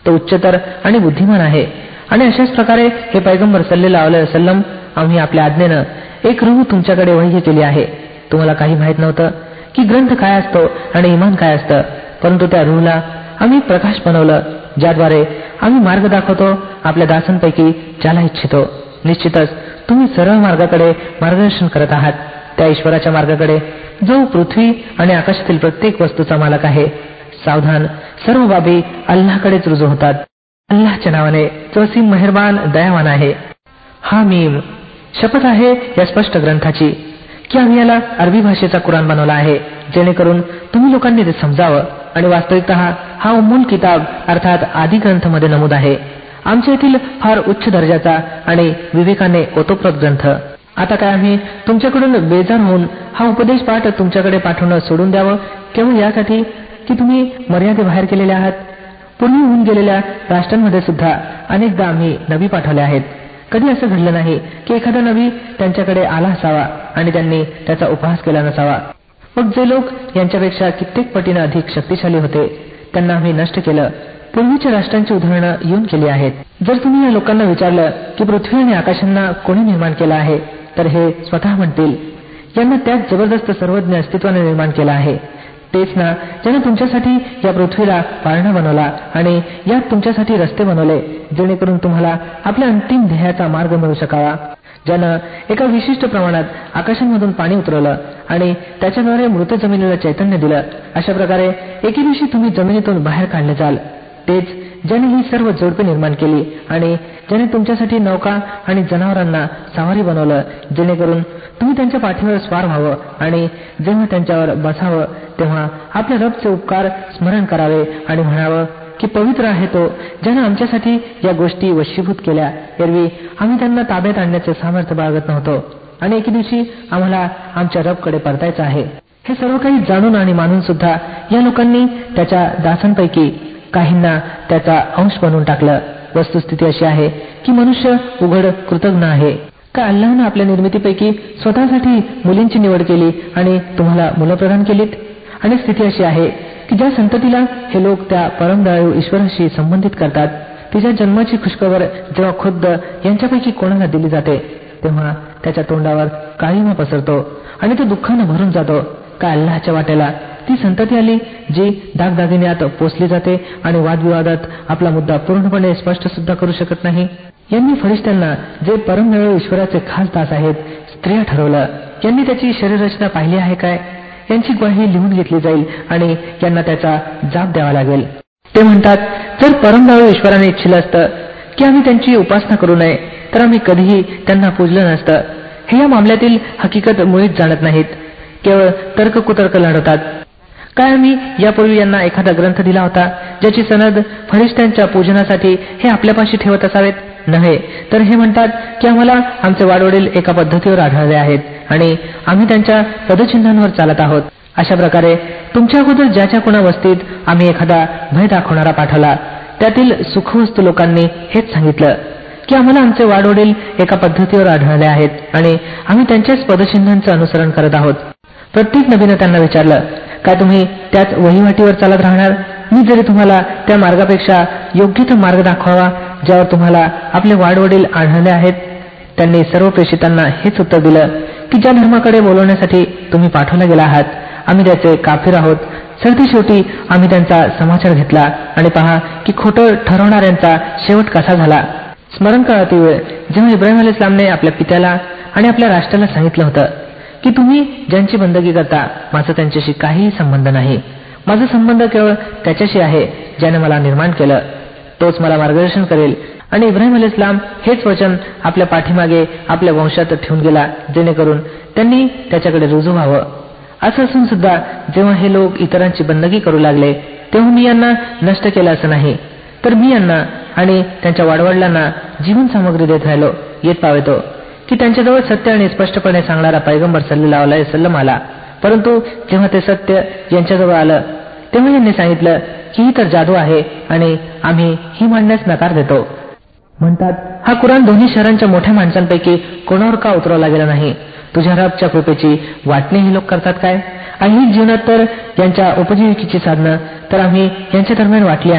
तो उच्चतर आणि बुद्धिमान आहे. आणि अशाच प्रकारे हे पैगंबर सल्लल्लाहु अलैहि वसल्लम आम्ही आपल्या आज्ञेनं एक रूह तुमच्याकडे वही केली आहे. तुम्हाला काही माहीत नव्हतं की ग्रंथ काय असतो आणि इमान काय असतं, परंतु त्या रूहला आम्ही प्रकाश बनवलं, ज्याद्वारे आम्ही मार्ग दाखवतो आपल्या दासांपैकी ज्याला इच्छितो. निश्चितच तुम्ही सरळ मार्गाकडे मार्गदर्शन करत आहात, त्या ईश्वराच्या मार्गाकडे जो पृथ्वी आणि आकाशातील प्रत्येक वस्तूचा मालक आहे. सावधान, सर्व बाबी अल्लाहकडेच रुजू होतात. अल्लाहच्या नावाने जो असीम मेहरबान दयावान आहे. हा मीम, शपथ आहे या स्पष्ट ग्रंथाची की आम्ही याला अरबी भाषेचा कुराण बनवला आहे, जेणेकरून तुम्ही लोकांनी ते समजावं. आणि वास्तविकतः हा उम्मुल किताब अर्थात आदी ग्रंथमध्ये नमूद आहे, आमच्या येथील फार उच्च दर्जाचा आणि विवेकाने ओतप्रोत ग्रंथ. आता काय आम्ही तुमच्याकडून बेजार होऊन हा उपदेश पाठ तुमच्याकडे पाठवणं सोडून द्यावं, केवळ यासाठी की तुम्ही मर्यादेबाहेर केलेले आहात? पूर्वी होऊन गेलेल्या राष्ट्रांमध्ये सुद्धा अनेकदा आम्ही नबी पाठवले आहेत. कधी असं घडलं नाही की एखादा नबी त्यांच्याकडे आला असावा आणि त्यांनी त्याचा उपहास केला नसावा. मग जे लोक यांच्यापेक्षा कित्येक पटीनं अधिक शक्तिशाली होते त्यांना आम्ही नष्ट केलं. पूर्वीच्या राष्ट्रांची उदाहरणं येऊन केली आहेत. जर तुम्ही या लोकांना विचारलं की पृथ्वी आणि आकाशांना कोणी निर्माण केलं आहे, तर हे स्वतः म्हणतील, यांना त्याच जबरदस्त सर्वज्ञ अस्तित्वाने निर्माण केलं आहे. तेच ना ज्यानं तुमच्यासाठी या पृथ्वीला पाळणा बनवला आणि यात तुमच्यासाठी रस्ते बनवले, जेणेकरून तुम्हाला आपल्या अंतिम ध्येयाचा मार्ग मिळू शकावा. ज्यानं एका विशिष्ट प्रमाणात आकाशांमधून पाणी उतरवलं आणि त्याच्याद्वारे मृत जमिनीला चैतन्य दिलं. अशा प्रकारे एके दिवशी तुम्ही जमिनीतून बाहेर काढले जाल. तेच ज्याने ही सर्व जोडपे निर्माण केली आणि ज्याने तुमच्यासाठी नौका आणि जनावरांना सवारी बनवलं, जेणेकरून तुम्ही त्यांच्या पाठीवर स्वार व्हावं आणि जेव्हा त्यांच्यावर बसावं तेव्हा आपल्या रबचे उपकार स्मरण करावे आणि म्हणावं की पवित्र आहे तो ज्याने आमच्यासाठी या गोष्टी वशीभूत केल्या. एरवी आम्ही त्यांना ताब्यात आणण्याचे सामर्थ्य बाळगत नव्हतो आणि एके दिवशी आम्हाला आमच्या रबकडे परतायचं आहे. हे सर्व काही जाणून आणि मानून सुद्धा या लोकांनी त्याच्या दासांपैकी काहींना त्याचा अंश बनवून टाकलं. वस्तुस्थिती अशी आहे की मनुष्य उघड कृतज्ञ आहे. का अल्लाहनं आपल्या निर्मितीपैकी स्वतःसाठी मुलींची निवड केली आणि तुम्हाला मुलं प्रदान केलीत? आणि स्थिती अशी आहे की ज्या संततीला हे लोक त्या परमदयाळू ईश्वराशी संबंधित करतात, तिच्या जन्माची खुशखबर जेव्हा खुद्द यांच्यापैकी कोणाला दिली जाते, तेव्हा त्याच्या तोंडावर काळिमा पसरतो आणि तो दुःखानं भरून जातो. का अल्लाहच्या वाट्याला ती संतती आली जी दागदागिन्यात पोचली जाते आणि वादविवादात आपला मुद्दा पूर्णपणे स्पष्ट सुद्धा करू शकत नाही? यांनी फरिश्त्यांना, जे परमदयाळू ईश्वराचे खास दास आहेत, स्त्रिया ठरवलं. यांनी त्याची शरीररचना पाहिली आहे काय? यांची ग्वाही लिहून घेतली जाईल आणि यांना त्याचा जाब द्यावा लागेल. ते म्हणतात, जर परमदयाळू ईश्वराने इच्छिलं असतं की आम्ही त्यांची उपासना करू नये, तर आम्ही कधीही त्यांना पूजलं नसतं. हे या मामल्यातील हकीकत मुळीच जाणत नाहीत, केवळ तर्क लढवतात. काय आम्ही यापूर्वी यांना एखादा ग्रंथ दिला होता ज्याची सनद फरिश्त्यांच्या पूजनासाठी हे आपल्यापाशी ठेवत असावेत? नव्हे, तर हे म्हणतात की आम्हाला आमचे वाडवडील एका पद्धतीवर आढळले आहेत आणि आम्ही त्यांच्या पदचिन्हांवर चालत आहोत. अशा प्रकारे तुमच्या अगोदर ज्याच्या कोणा वस्तीत आम्ही एखादा भय दाखवणारा पाठवला, त्यातील सुखवस्तू लोकांनी हेच सांगितलं की आम्हाला आमचे वाडवडील एका पद्धतीवर आढळले आहेत आणि आम्ही त्यांच्याच पदचिन्हांचं अनुसरण करत आहोत. प्रत्येक नबीनं त्यांना विचारलं, काय तुम्ही त्याच वहिवाटीवर चालत राहणार? मी जरी तुम्हाला त्या मार्गापेक्षा योग्य तो मार्ग दाखवावा ज्यावर तुम्हाला आपले वाडवडील आढळले आहेत. त्यांनी सर्व प्रेषितांना हेच उत्तर दिलं की ज्या धर्माकडे बोलवण्यासाठी तुम्ही पाठवला गेला आहात, आम्ही त्याचे काफिर आहोत. सरतेशेवटी आम्ही त्यांचा समाचार घेतला आणि पहा की खोटं ठरवणाऱ्यांचा शेवट कसा झाला. स्मरण करा ती वेळ जेव्हा इब्राहिम अलैहिस्सलामने आपल्या पित्याला आणि आपल्या राष्ट्राला सांगितलं होतं की तुम्ही ज्यांची बंदगी करता, माझा त्यांच्याशी काहीही संबंध नाही. माझा संबंध केवळ त्याच्याशी आहे ज्याने मला निर्माण केलं. तोच मला मार्गदर्शन करेल. आणि इब्राहिम अलैहिस्सलाम हेच वचन आपल्या पाठीमागे आपल्या वंशात ठेवून गेला, जेणेकरून त्यांनी त्याच्याकडे रुजू व्हावं. असं असून सुद्धा जेव्हा हे लोक इतरांची बंदगी करू लागले, तेव्हा मी यांना नष्ट केलं असं नाही, तर मी यांना आणि त्यांच्या वाडवडिलांना जीवन सामग्री देत राहिलो. येत पावेतो की त्यांच्याजवळ सत्य आणि स्पष्टपणे सांगणारा पैगंबर सल्लल्लाहु अलैहि वसल्लम आला. परंतु जेव्हा ते सत्य यांच्याजवळ आलं, तेव्हा यांनी सांगितलं की ही तर जादू आहे आणि आम्ही ही मांडण्यास नकार देतो. म्हणतात, हा कुराण दोन्ही शहरांच्या मोठ्या माणसांपैकी कोणावर का उतरवला गेला नाही? तुझ्या रबच्या कृपेची वाटणी ही लोक करतात काय? आणि जीवनात तर यांच्या उपजीविकेची साधनं तर आम्ही यांच्या दरम्यान वाटली आहे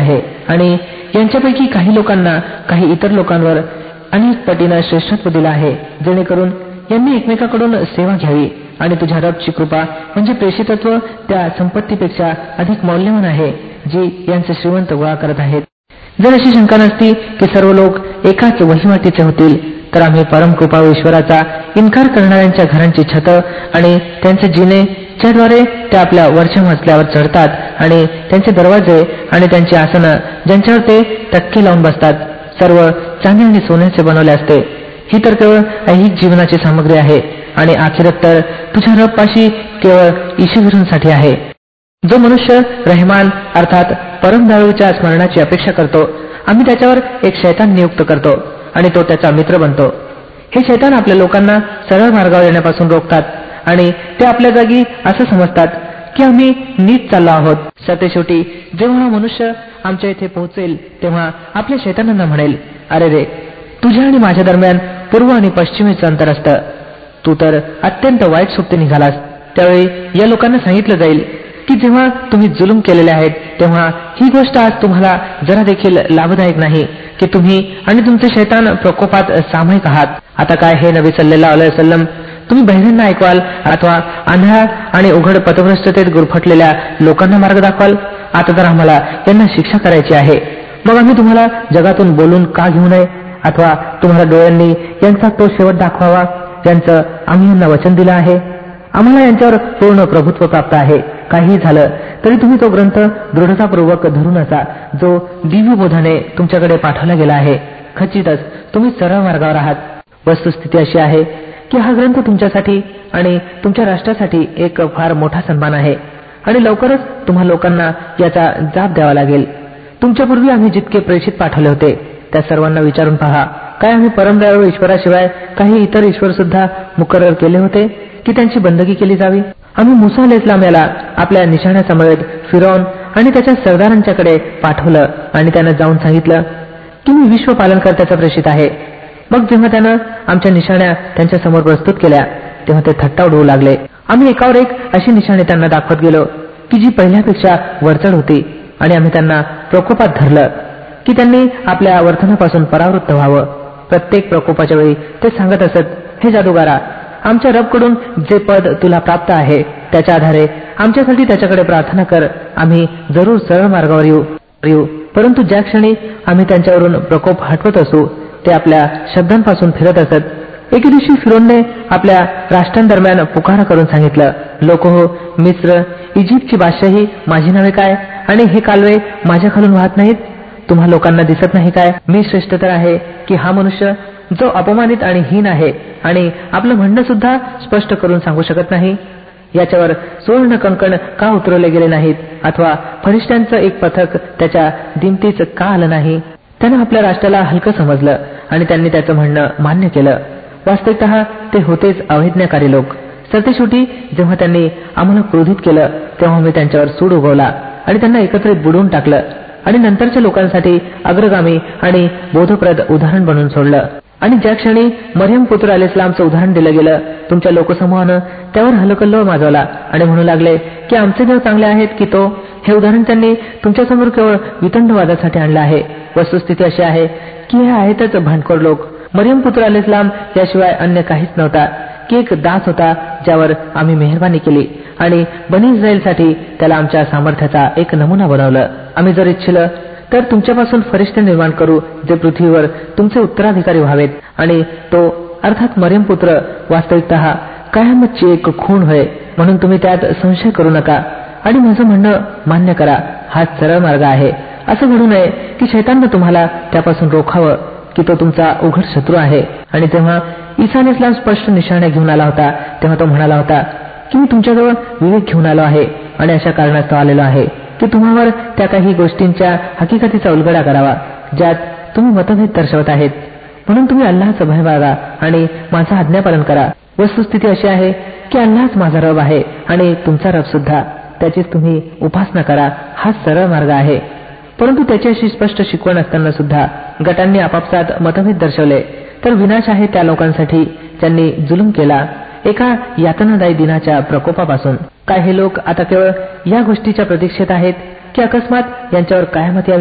आणि यांच्यापैकी काही लोकांना काही इतर लोकांवर अनेक पटीनं श्रेष्ठत्व दिलं आहे, जेणेकरून यांनी एकमेकाकडून सेवा घ्यावी आणि तुझ्या रबची कृपा म्हणजे प्रेषितत्व त्या संपत्तीपेक्षा अधिक मौल्यवान आहे जी यांचे श्रीमंत गोळा करत आहेत. जर अशी शंका नसती की सर्व लोक एकाच वहिवाटीचे होतील, तर आम्ही परमकृपाळू ईश्वराचा इन्कार करणाऱ्यांच्या घरांची छतं आणि त्यांचे जिने ज्याद्वारे ते आपल्या वरच्या मजल्यावर चढतात आणि त्यांचे दरवाजे आणि त्यांची आसनं ज्यांच्यावर ते टक्के लावून बसतात सर्व चांदी आणि सोन्याचे बनवले असते. ही तर केवळ ऐहिक जीवनाची सामग्री आहे आणि आखिरत तर तुझ्या रबपाशी केवळ ईशविरूंसाठी आहे. जो मनुष्य रहमान अर्थात परमदयाळूच्या स्मरणाची अपेक्षा करतो, आम्ही त्याच्यावर एक शैतान नियुक्त करतो आणि तो त्याचा मित्र बनतो. हे शैतान आपल्या लोकांना सरळ मार्गावर येण्यापासून रोखतात आणि ते आपल्या जागी असं समजतात की आम्ही नीट चाललो आहोत. सतेशेवटी जेव्हा हा मनुष्य आमच्या इथे पोहोचेल तेव्हा आपल्या शैतानांना म्हणेल, अरे रे, तुझ्या आणि माझ्या दरम्यान पूर्व आणि पश्चिमेचं अंतर असतं, तू तर अत्यंत वाईट सुप्ती निघालास. त्यावेळी या लोकांना सांगितलं जाईल की जेव्हा तुम्ही जुलूम केलेले आहेत तेव्हा ही गोष्ट आज तुम्हाला जरा देखील लाभदायक नाही की तुम्ही आणि तुमचे शैतान प्रकोपात सामायिक आहात. आता काय हे नबी सल्लल्लाहु अलैहि वसल्लम, तुम्ही बहिऱ्यांना ऐकवाल अथवा आंधळा आणि उघड पथभ्रष्टतेत गुरफटलेल्या लोकांना मार्ग दाखवाल? आता तर आम्हाला यांना शिक्षा करायची आहे, मग आम्ही तुम्हाला जगातून बोलून का घेऊ नये अथवा तुम्हाला डोळ्यांनी यांचा तो शेवट दाखवावा ज्यांचं आम्ही यांना वचन दिलं आहे. आम्हाला यांच्यावर पूर्ण प्रभुत्व प्राप्त आहे. काही झालं तरी तुम्ही तो ग्रंथ दृढतापूर्वक धरून असा जो दिव्यबोधाने तुमच्याकडे पाठवला गेला आहे. खचितच तुम्ही सरळ मार्गावर आहात. वस्तुस्थिती अशी आहे की हा ग्रंथ तुमच्यासाठी आणि तुमच्या राष्ट्रासाठी एक फार मोठा सन्मान आहे आणि लवकरच तुम्हा लोकांना याचा जाब द्यावा लागेल. तुमच्यापूर्वी आम्ही जितके प्रेषित पाठवले होते त्या सर्वांना विचारून पहा, काय आम्ही परमदयाळू ईश्वराशिवाय काही इतर ईश्वर सुद्धा मुकर्रर केले होते की त्यांची बंदगी केली जावी? आम्ही मुसा अलैहिस्सलाम याला आपल्या निशाण्यासमवेत फिरौन आणि त्याच्या सरदारांच्याकडे पाठवलं आणि त्यानं जाऊन सांगितलं की मी विश्व पालनकर्त्याचा प्रेषित आहे. मग जेव्हा त्यानं आमच्या निशाण्या त्यांच्या समोर प्रस्तुत केल्या तेव्हा ते थट्टा उडवू लागले. आम्ही एकावर एक अशी निशाणे त्यांना दाखवत गेलो की जी पहिल्यापेक्षा वरचढ होती आणि आम्ही त्यांना प्रकोपात धरलं की त्यांनी आपल्या वर्तनापासून परावृत्त व्हावं. प्रत्येक प्रकोपाच्या वेळी ते सांगत असत, हे जादूगारा, आमच्या रबकडून जे पद तुला प्राप्त आहे त्याच्या आधारे आमच्यासाठी त्याच्याकडे प्रार्थना कर, आम्ही जरूर सरळ मार्गावर येऊ. परंतु ज्या क्षणी आम्ही त्यांच्यावरून प्रकोप हटवत असू ते आपल्या शब्दांपासून फिरत असत. एके दिवशी फिरोनने आपल्या राष्ट्रांदरम्यान पुकारा करून सांगितलं, लोक हो, मिस्र, इजिप्तची बादशाही माझी नव्हे काय आणि हे कालवे माझ्या खालून वाहत नाहीत? तुम्हा लोकांना दिसत नाही काय मी श्रेष्ठ तर आहे की हा मनुष्य जो अपमानित आणि हीन आहे आणि आपलं म्हणणं सुद्धा स्पष्ट करून सांगू शकत नाही? याच्यावर सुवर्ण कंकण का उतरवले गेले नाहीत अथवा फरिश्त्यांचं एक पथक त्याच्या दिमतीच का आलं नाही? त्यानं आपल्या राष्ट्राला हलकं समजलं आणि त्यांनी त्याचं म्हणणं मान्य केलं. वास्तविकतः ते होतेच अवैज्ञाकारी लोक. सरतेशेवटी जेव्हा त्यांनी आम्हाला क्रोधित केलं तेव्हा मी त्यांच्यावर सूड उगवला आणि त्यांना एकत्रित बुडवून टाकलं आणि नंतरच्या लोकांसाठी अग्रगामी आणि बोधप्रद उदाहरण बनवून सोडलं. आणि ज्या क्षणी मरियम पुत्र अलैहिस्सलामचं उदाहरण दिलं गेलं तुमच्या लोकसमूहानं त्यावर हलकल्लोळ माजवला आणि म्हणू लागले की आमचे देव चांगले आहेत की तो. हे उदाहरण त्यांनी तुमच्यासमोर केवळ वितंडवादासाठी आणलं आहे. वस्तुस्थिती अशी आहे की हे आहेतच भांडखोर लोक. मरियम पुत्र अलैहिस्सलाम याशिवाय अन्य काहीच नव्हता की एक दास होता ज्यावर आम्ही मेहरबानी केली आणि बनी इस्रायलसाठी त्याला आमच्या सामर्थ्याचा एक नमुना बनवलं. आम्ही जर इच्छिलं तर तुमच्यापासून फरिश्ते निर्माण करू जे पृथ्वीवर तुमचे उत्तराधिकारी व्हावेत आणि तो अर्थात मरियम पुत्र वास्तविकतः कयामतची एक खूण होय. म्हणून तुम्ही त्यात संशय करू नका आणि माझं म्हणणं मान्य करा. हा सरळ मार्ग आहे. असं घडू नये की शैताननं तुम्हाला त्यापासून रोखावं की तो तुमचा उघड शत्रू आहे. आणि तेव्हा ईसा अलैहिस्सलाम स्पष्ट निशाण्या घेऊन आला होता तेव्हा तो म्हणाला होता की मी तुमच्याजवळ विवेक घेऊन आलो आहे आणि अशा कारणास्तव आलेलो आहे की तुम्हावर त्या काही गोष्टींच्या हकीकतीचा उलगडा करावा ज्यात तुम्ही मतभेद दर्शवत आहेत. म्हणून तुम्ही अल्लाहचं भय बाळगा आणि माझं आज्ञापालन करा. वस्तुस्थिती अशी आहे की अल्लाहच माझा रब आहे आणि तुमचा रब सुद्धा, त्याचीच तुम्ही उपासना करा. हा सरळ मार्ग आहे. परंतु त्याची अशी स्पष्ट शिकवण असताना सुद्धा गटांनी आपापसात मतभेद दर्शवले तर विनाश आहे त्या लोकांसाठी ज्यांनी जुलूम केला एका यातनादायी दिनाच्या प्रकोपापासून. काय हे लोक आता केवळ या गोष्टीच्या प्रतीक्षेत आहेत की अकस्मात यांच्यावर कयामत यावी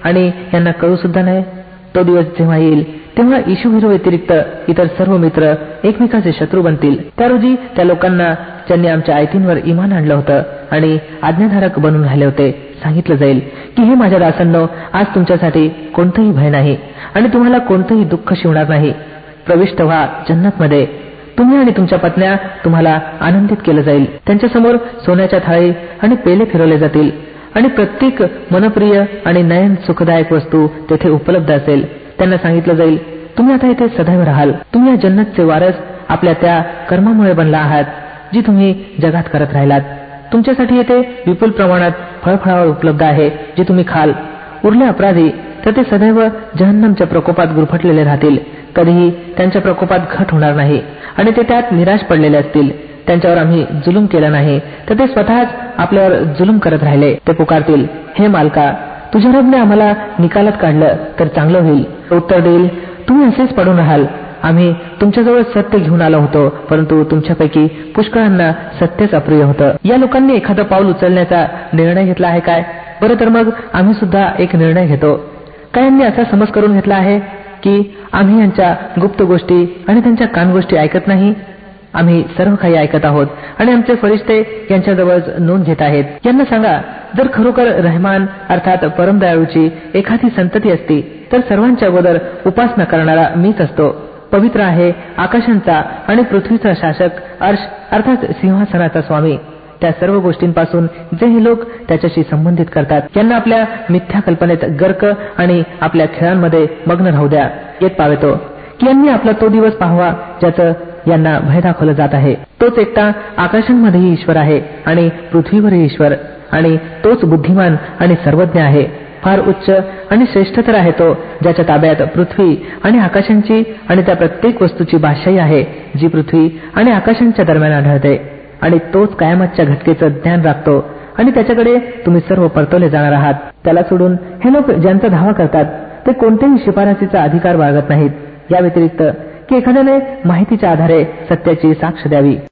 आणि यांना कळू सुद्धा नाही. तो दिवस जेव्हा येईल तेव्हा इशू व्यतिरिक्त इतर सर्व मित्र एकमेकाचे शत्रू बनतील. त्या रोजी त्या लोकांना ज्यांनी आमच्या आयतींवर इमान आणलं होतं आणि आज्ञाधारक बनून राहिले होते सांगितलं जाईल की हे माझ्या दासांनो, आज तुमच्यासाठी कोणतंही भय नाही आणि तुम्हाला कोणतंही दुःख शिवणार नाही. प्रविष्ट व्हा जन्नतमध्ये. तुम्ही आणि तुमच्या पत्न्या तुम्हाला आनंदित केलं जाईल. त्यांच्यासमोर सोन्याच्या थाळी आणि पेले फिरवले जातील आणि प्रत्येक मनप्रिय आणि नयन सुखदायक वस्तू तेथे उपलब्ध असेल. त्यांना सांगितलं जाईल, तुम्ही आता इथे सदैव राहाल. तुम्ही या जन्नतचे वारस आपल्या त्या कर्मामुळे बनला आहात जी तुम्ही जगात करत राहिलात. तुमच्यासाठी येथे विपुल प्रमाणात फळफळावळ उपलब्ध आहे जे तुम्ही खाल. उरले अपराधी तर ते सदैव जहन्नमच्या प्रकोपात गुरफटलेले राहतील. कधीही त्यांच्या प्रकोपात घट होणार नाही आणि ते त्यात निराश पडलेले असतील. त्यांच्यावर आम्ही जुलूम केला नाही तर ते स्वतःच आपल्यावर जुलूम करत राहिले. ते पुकारतील, हे मालका, तुझ्या रबने आम्हाला निकालात काढलं तर चांगलं होईल. उत्तर देईल, तुम्ही असेच पडून राहाल. आम्ही तुमच्याजवळ सत्य घेऊन आलो होतो, परंतु तुमच्यापैकी पुष्कळांना सत्यच अप्रिय होतं. या लोकांनी एखादं पाऊल उचलण्याचा निर्णय घेतला आहे काय? बरं, तर मग आम्ही सुद्धा एक निर्णय घेतो. काहींनी असा समज करून घेतला आहे की आम्ही यांच्या गुप्त गोष्टी आणि त्यांच्या कानगोष्टी ऐकत नाही. आम्ही सर्व काही ऐकत आहोत आणि आमचे फरिश्ते यांच्याजवळ नोंद घेत आहेत. यांना सांगा, जर खरोखर रहमान अर्थात परमदयाळूची एखादी संतती असती तर सर्वांच्या अगोदर उपासना करणारा मीच असतो. पवित्र आहे आकाशांचा आणि पृथ्वीचा शासक, अर्श अर्थात सिंहासनाचा स्वामी. त्या सर्व गोष्टींपासून जे हे लोक त्याच्याशी संबंधित करतात यांना आपल्या मिथ्या कल्पनेत गर्क आणि आपल्या खेळांमध्ये मग्न राहू द्या. येत पावेतो की यांनी आपला तो दिवस पाहावा ज्याचं यांना भय दाखवलं जात आहे. तोच एकटा आकाशांमध्येही ईश्वर आहे आणि पृथ्वीवरही ईश्वर, आणि तोच बुद्धिमान आणि सर्वज्ञ आहे. फार उच्च आणि श्रेष्ठतर आहे तो ज्याच्या ताब्यात पृथ्वी आणि आकाशांची आणि त्या प्रत्येक वस्तूची भाषाही आहे जी पृथ्वी आणि आकाशांच्या दरम्यान आढळते. आणि तोच कयामतच्या घटकेचं ज्ञान राखतो आणि त्याच्याकडे तुम्ही सर्व परतवले जाणार आहात. त्याला सोडून हे लोक ज्यांचा धावा करतात ते कोणत्याही शिफारसीचा अधिकार बाळगत नाहीत, या व्यतिरिक्त की एखाद्याने माहितीच्या आधारे सत्याची साक्ष द्यावी.